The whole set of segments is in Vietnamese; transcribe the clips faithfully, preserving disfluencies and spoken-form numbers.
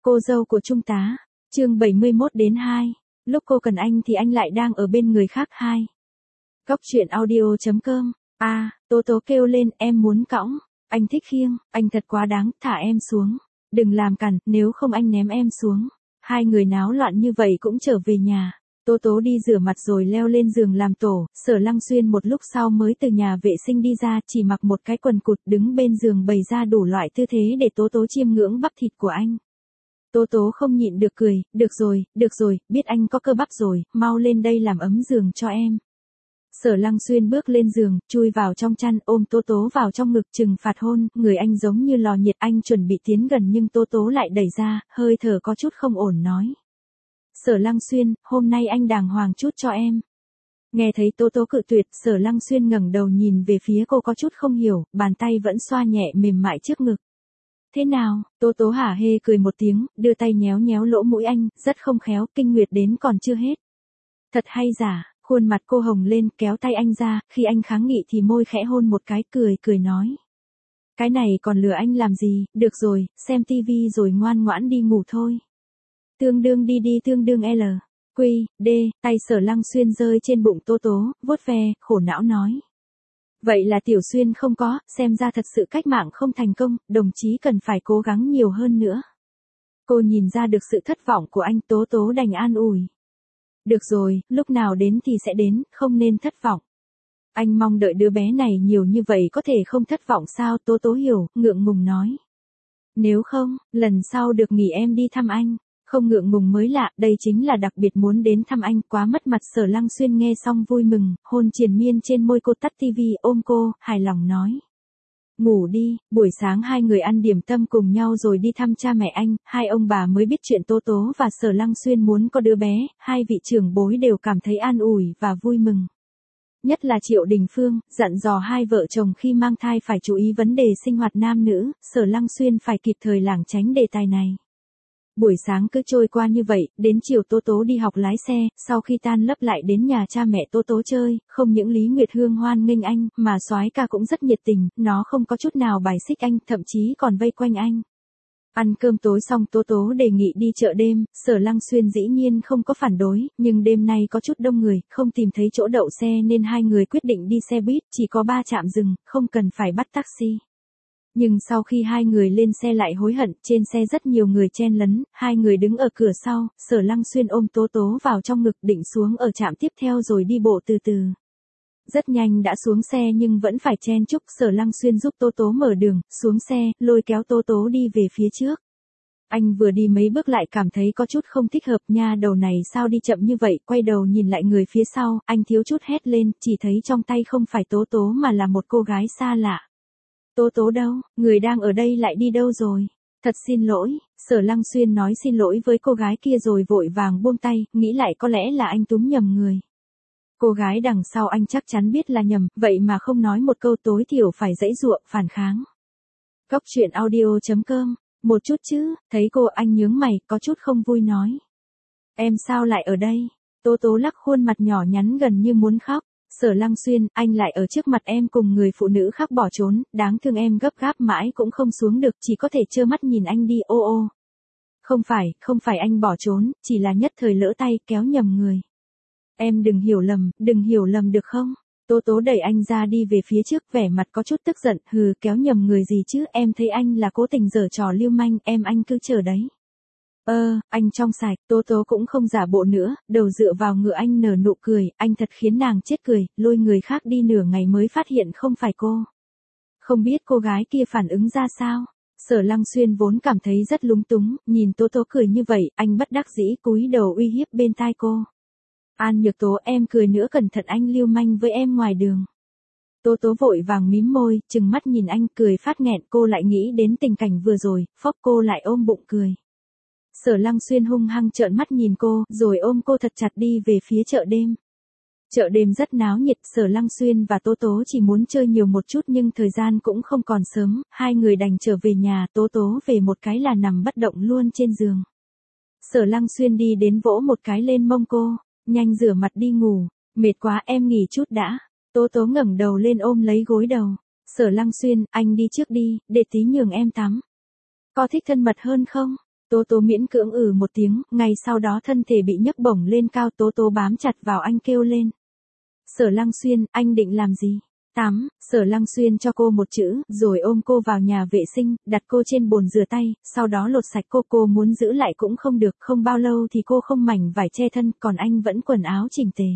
Cô dâu của Trung tá, chương bảy mươi mốt đến hai. Lúc cô cần anh thì anh lại đang ở bên người khác hai. Góc truyện audio chấm com. A, à, Tố Tố kêu lên, em muốn cõng. Anh thích khiêng, anh thật quá đáng, thả em xuống. Đừng làm cản, nếu không anh ném em xuống. Hai người náo loạn như vậy cũng trở về nhà. Tố Tố đi rửa mặt rồi leo lên giường làm tổ. Sở Lăng Xuyên một lúc sau mới từ nhà vệ sinh đi ra, chỉ mặc một cái quần cụt đứng bên giường bày ra đủ loại tư thế để Tố Tố chiêm ngưỡng bắp thịt của anh. Tố Tố không nhịn được cười, được rồi, được rồi, biết anh có cơ bắp rồi, mau lên đây làm ấm giường cho em. Sở Lăng Xuyên bước lên giường, chui vào trong chăn, ôm Tố Tố vào trong ngực trừng phạt hôn, người anh giống như lò nhiệt, anh chuẩn bị tiến gần nhưng Tố Tố lại đẩy ra, hơi thở có chút không ổn nói. Sở Lăng Xuyên, hôm nay anh đàng hoàng chút cho em. Nghe thấy Tố Tố cự tuyệt, Sở Lăng Xuyên ngẩng đầu nhìn về phía cô có chút không hiểu, bàn tay vẫn xoa nhẹ mềm mại trước ngực. Thế nào? Tố Tố hả hê cười một tiếng, đưa tay nhéo nhéo lỗ mũi anh, rất không khéo, kinh nguyệt đến còn chưa hết. Thật hay giả, khuôn mặt cô hồng lên, kéo tay anh ra, khi anh kháng nghị thì môi khẽ hôn một cái, cười cười nói. Cái này còn lừa anh làm gì, được rồi, xem tivi rồi ngoan ngoãn đi ngủ thôi. Tương đương đi đi tương đương L. Quy, D, tay Sở Lăng Xuyên rơi trên bụng Tố Tố, vuốt ve, khổ não nói. Vậy là Tiểu Xuyên không có, xem ra thật sự cách mạng không thành công, đồng chí cần phải cố gắng nhiều hơn nữa. Cô nhìn ra được sự thất vọng của anh, Tố Tố đành an ủi. Được rồi, lúc nào đến thì sẽ đến, không nên thất vọng. Anh mong đợi đứa bé này nhiều như vậy có thể không thất vọng sao? Tố Tố hiểu, ngượng ngùng nói. Nếu không, lần sau được nghỉ em đi thăm anh. Không ngượng ngùng mới lạ, đây chính là đặc biệt muốn đến thăm anh, quá mất mặt. Sở Lăng Xuyên nghe xong vui mừng, hôn triền miên trên môi cô, tắt tivi, ôm cô, hài lòng nói. Ngủ đi, buổi sáng hai người ăn điểm tâm cùng nhau rồi đi thăm cha mẹ anh, hai ông bà mới biết chuyện Tố Tố và Sở Lăng Xuyên muốn có đứa bé, hai vị trưởng bối đều cảm thấy an ủi và vui mừng. Nhất là Triệu Đình Phương, dặn dò hai vợ chồng khi mang thai phải chú ý vấn đề sinh hoạt nam nữ, Sở Lăng Xuyên phải kịp thời lảng tránh đề tài này. Buổi sáng cứ trôi qua như vậy, đến chiều Tố Tố đi học lái xe, sau khi tan lớp lại đến nhà cha mẹ Tố Tố chơi, không những Lý Nguyệt Hương hoan nghênh anh, mà soái ca cũng rất nhiệt tình, nó không có chút nào bài xích anh, thậm chí còn vây quanh anh. Ăn cơm tối xong Tố Tố đề nghị đi chợ đêm, Sở Lăng Xuyên dĩ nhiên không có phản đối, nhưng đêm nay có chút đông người, không tìm thấy chỗ đậu xe nên hai người quyết định đi xe buýt, chỉ có ba trạm dừng, không cần phải bắt taxi. Nhưng sau khi hai người lên xe lại hối hận, trên xe rất nhiều người chen lấn, hai người đứng ở cửa sau, Sở Lăng Xuyên ôm Tố Tố vào trong ngực định xuống ở trạm tiếp theo rồi đi bộ từ từ. Rất nhanh đã xuống xe nhưng vẫn phải chen chúc, Sở Lăng Xuyên giúp Tố Tố mở đường, xuống xe, lôi kéo Tố Tố đi về phía trước. Anh vừa đi mấy bước lại cảm thấy có chút không thích hợp, nha đầu này sao đi chậm như vậy, quay đầu nhìn lại người phía sau, anh thiếu chút hét lên, chỉ thấy trong tay không phải Tố Tố mà là một cô gái xa lạ. Tố Tố đâu, người đang ở đây lại đi đâu rồi? Thật xin lỗi, Sở Lăng Xuyên nói xin lỗi với cô gái kia rồi vội vàng buông tay, nghĩ lại có lẽ là anh túm nhầm người. Cô gái đằng sau anh chắc chắn biết là nhầm, vậy mà không nói một câu tối thiểu phải giãy giụa, phản kháng. Góc truyện audio chấm com, một chút chứ, thấy cô anh nhướng mày, có chút không vui nói. Em sao lại ở đây? Tố Tố lắc khuôn mặt nhỏ nhắn gần như muốn khóc. Sở Lăng Xuyên, anh lại ở trước mặt em cùng người phụ nữ khác bỏ trốn, đáng thương em gấp gáp mãi cũng không xuống được, chỉ có thể trơ mắt nhìn anh đi, ô ô. Không phải, không phải anh bỏ trốn, chỉ là nhất thời lỡ tay, kéo nhầm người. Em đừng hiểu lầm, đừng hiểu lầm được không? Tố Tố đẩy anh ra đi về phía trước, vẻ mặt có chút tức giận, hừ, kéo nhầm người gì chứ, em thấy anh là cố tình giở trò lưu manh, em anh cứ chờ đấy. Ơ, anh trong sạch, Tố Tố cũng không giả bộ nữa, đầu dựa vào ngựa anh nở nụ cười, anh thật khiến nàng chết cười, lôi người khác đi nửa ngày mới phát hiện không phải cô. Không biết cô gái kia phản ứng ra sao? Sở Lăng Xuyên vốn cảm thấy rất lúng túng, nhìn Tố Tố cười như vậy, anh bất đắc dĩ cúi đầu uy hiếp bên tai cô. An Nhược Tố, em cười nữa cẩn thận anh lưu manh với em ngoài đường. Tố Tố vội vàng mím môi, trừng mắt nhìn anh cười phát nghẹn, cô lại nghĩ đến tình cảnh vừa rồi, phốc cô lại ôm bụng cười. Sở Lăng Xuyên hung hăng trợn mắt nhìn cô, rồi ôm cô thật chặt đi về phía chợ đêm. Chợ đêm rất náo nhiệt, Sở Lăng Xuyên và Tố Tố chỉ muốn chơi nhiều một chút nhưng thời gian cũng không còn sớm, hai người đành trở về nhà, Tố Tố về một cái là nằm bất động luôn trên giường. Sở Lăng Xuyên đi đến vỗ một cái lên mông cô, nhanh rửa mặt đi ngủ, mệt quá em nghỉ chút đã. Tố Tố ngẩng đầu lên ôm lấy gối đầu. Sở Lăng Xuyên, anh đi trước đi, để tí nhường em tắm. Có thích thân mật hơn không? Tố Tố miễn cưỡng ừ một tiếng, ngay sau đó thân thể bị nhấc bổng lên cao, Tố Tố bám chặt vào anh kêu lên. Sở Lăng Xuyên, anh định làm gì? Tắm, Sở Lăng Xuyên cho cô một chữ, rồi ôm cô vào nhà vệ sinh, đặt cô trên bồn rửa tay, sau đó lột sạch cô, cô muốn giữ lại cũng không được, không bao lâu thì cô không mảnh vải che thân, còn anh vẫn quần áo chỉnh tề.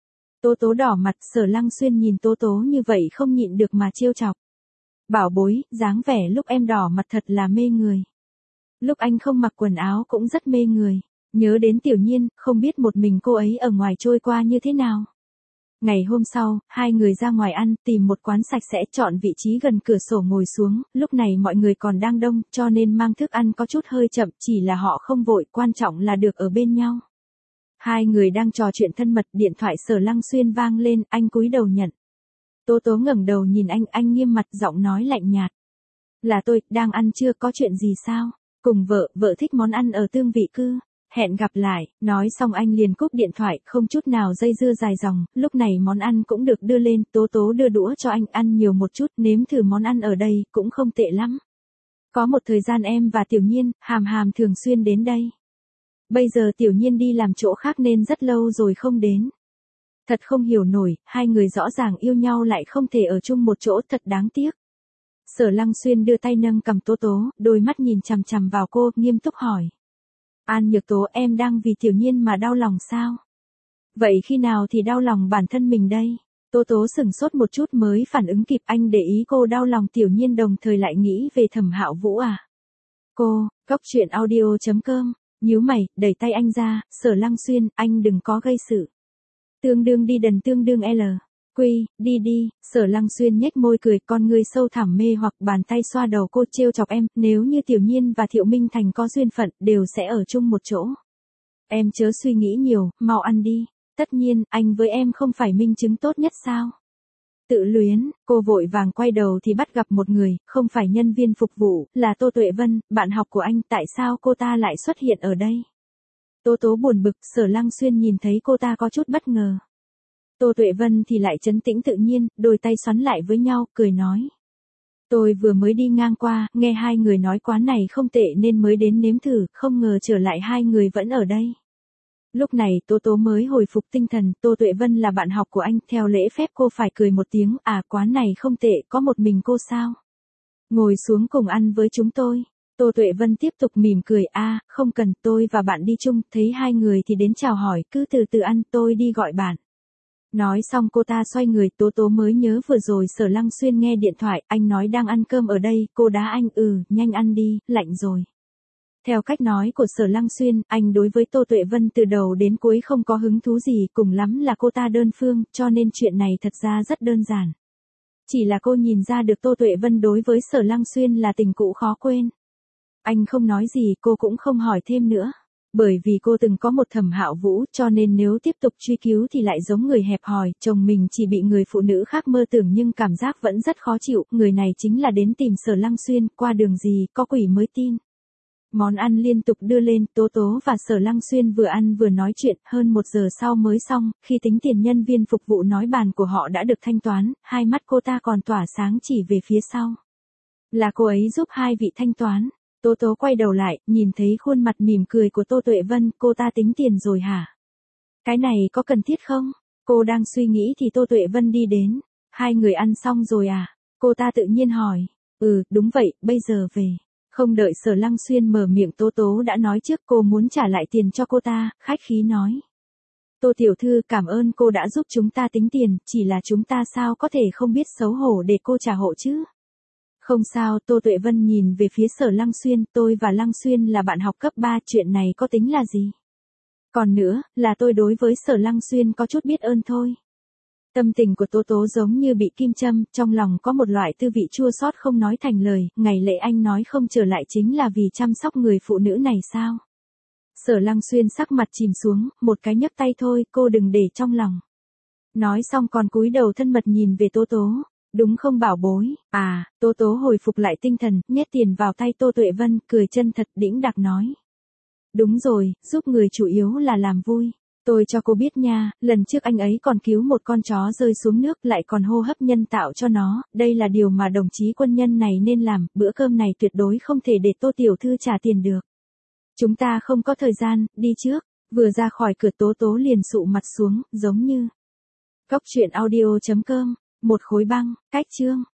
Tố Tố đỏ mặt, Sở Lăng Xuyên nhìn Tố Tố như vậy không nhịn được mà trêu chọc. Bảo bối, dáng vẻ lúc em đỏ mặt thật là mê người. Lúc anh không mặc quần áo cũng rất mê người. Nhớ đến Tiểu Nhiên, không biết một mình cô ấy ở ngoài trôi qua như thế nào. Ngày hôm sau, hai người ra ngoài ăn, tìm một quán sạch sẽ, chọn vị trí gần cửa sổ ngồi xuống, lúc này mọi người còn đang đông, cho nên mang thức ăn có chút hơi chậm, chỉ là họ không vội, quan trọng là được ở bên nhau. Hai người đang trò chuyện thân mật, điện thoại Sở Lăng Xuyên vang lên, anh cúi đầu nhận. Tố Tố ngẩng đầu nhìn anh, anh nghiêm mặt, giọng nói lạnh nhạt. Là tôi, đang ăn chưa, có chuyện gì sao? Cùng vợ, vợ thích món ăn ở Tương Vị Cư. Hẹn gặp lại, nói xong anh liền cúp điện thoại, không chút nào dây dưa dài dòng, lúc này món ăn cũng được đưa lên, Tố Tố đưa đũa cho anh, ăn nhiều một chút, nếm thử món ăn ở đây, cũng không tệ lắm. Có một thời gian em và Tiểu Nhiên, Hàm Hàm thường xuyên đến đây. Bây giờ Tiểu Nhiên đi làm chỗ khác nên rất lâu rồi không đến. Thật không hiểu nổi, hai người rõ ràng yêu nhau lại không thể ở chung một chỗ, thật đáng tiếc. Sở Lăng Xuyên đưa tay nâng cầm Tố Tố, đôi mắt nhìn chằm chằm vào cô, nghiêm túc hỏi. An Nhược Tố, em đang vì Tiểu Nhiên mà đau lòng sao? Vậy khi nào thì đau lòng bản thân mình đây? Tố Tố sửng sốt một chút mới phản ứng kịp, anh để ý cô đau lòng Tiểu Nhiên đồng thời lại nghĩ về Thẩm Hạo Vũ à? Cô, Cốc Truyện Audio chấm com, nhíu mày, đẩy tay anh ra, Sở Lăng Xuyên, anh đừng có gây sự. Tương đương đi đần tương đương L. Quy, đi đi, Sở Lăng Xuyên nhếch môi cười, con người sâu thẳm mê hoặc, bàn tay xoa đầu cô, trêu chọc em, nếu như Tiểu Nhiên và Thiệu Minh Thành có duyên phận, đều sẽ ở chung một chỗ. Em chớ suy nghĩ nhiều, mau ăn đi. Tất nhiên, anh với em không phải minh chứng tốt nhất sao? Tự luyến, cô vội vàng quay đầu thì bắt gặp một người, không phải nhân viên phục vụ, là Tô Tuệ Vân, bạn học của anh, tại sao cô ta lại xuất hiện ở đây? Tố Tố buồn bực, Sở Lăng Xuyên nhìn thấy cô ta có chút bất ngờ. Tô Tuệ Vân thì lại trấn tĩnh tự nhiên, đôi tay xoắn lại với nhau, cười nói. Tôi vừa mới đi ngang qua, nghe hai người nói quán này không tệ nên mới đến nếm thử, không ngờ trở lại hai người vẫn ở đây. Lúc này Tố Tố mới hồi phục tinh thần, Tô Tuệ Vân là bạn học của anh, theo lễ phép cô phải cười một tiếng, à quán này không tệ, có một mình cô sao? Ngồi xuống cùng ăn với chúng tôi. Tô Tuệ Vân tiếp tục mỉm cười, a à, không cần, tôi và bạn đi chung, thấy hai người thì đến chào hỏi, cứ từ từ ăn, tôi đi gọi bạn. Nói xong cô ta xoay người, Tố Tố mới nhớ vừa rồi Sở Lăng Xuyên nghe điện thoại, anh nói đang ăn cơm ở đây, cô đá anh, ừ, nhanh ăn đi, lạnh rồi. Theo cách nói của Sở Lăng Xuyên, anh đối với Tô Tuệ Vân từ đầu đến cuối không có hứng thú gì, cùng lắm là cô ta đơn phương, cho nên chuyện này thật ra rất đơn giản. Chỉ là cô nhìn ra được Tô Tuệ Vân đối với Sở Lăng Xuyên là tình cũ khó quên. Anh không nói gì, cô cũng không hỏi thêm nữa. Bởi vì cô từng có một Thẩm Hạo Vũ, cho nên nếu tiếp tục truy cứu thì lại giống người hẹp hòi, chồng mình chỉ bị người phụ nữ khác mơ tưởng nhưng cảm giác vẫn rất khó chịu, người này chính là đến tìm Sở Lăng Xuyên, qua đường gì, có quỷ mới tin. Món ăn liên tục đưa lên, Tố Tố và Sở Lăng Xuyên vừa ăn vừa nói chuyện, hơn một giờ sau mới xong, khi tính tiền nhân viên phục vụ nói bàn của họ đã được thanh toán, hai mắt cô ta còn tỏa sáng chỉ về phía sau. Là cô ấy giúp hai vị thanh toán. Tố Tố quay đầu lại, nhìn thấy khuôn mặt mỉm cười của Tô Tuệ Vân, cô ta tính tiền rồi hả? Cái này có cần thiết không? Cô đang suy nghĩ thì Tô Tuệ Vân đi đến. Hai người ăn xong rồi à? Cô ta tự nhiên hỏi. Ừ, đúng vậy, bây giờ về. Không đợi Sở Lăng Xuyên mở miệng Tố Tố đã nói trước cô muốn trả lại tiền cho cô ta, khách khí nói. Tô tiểu thư, cảm ơn cô đã giúp chúng ta tính tiền, chỉ là chúng ta sao có thể không biết xấu hổ để cô trả hộ chứ? Không sao, Tô Tuệ Vân nhìn về phía Sở Lăng Xuyên, tôi và Lăng Xuyên là bạn học cấp ba, chuyện này có tính là gì? Còn nữa, là tôi đối với Sở Lăng Xuyên có chút biết ơn thôi. Tâm tình của Tố Tố giống như bị kim châm, trong lòng có một loại tư vị chua xót không nói thành lời, ngày lễ anh nói không trở lại chính là vì chăm sóc người phụ nữ này sao? Sở Lăng Xuyên sắc mặt chìm xuống, một cái nhấc tay thôi, cô đừng để trong lòng. Nói xong còn cúi đầu thân mật nhìn về Tố Tố. Đúng không bảo bối, à, Tố Tố hồi phục lại tinh thần, nhét tiền vào tay Tô Tuệ Vân, cười chân thật đĩnh đạc nói. Đúng rồi, giúp người chủ yếu là làm vui. Tôi cho cô biết nha, lần trước anh ấy còn cứu một con chó rơi xuống nước lại còn hô hấp nhân tạo cho nó, đây là điều mà đồng chí quân nhân này nên làm, bữa cơm này tuyệt đối không thể để Tô tiểu thư trả tiền được. Chúng ta không có thời gian, đi trước. Vừa ra khỏi cửa Tố Tố liền sụ mặt xuống, giống như. Cốc truyện audio chấm com, một khối băng, cách chương.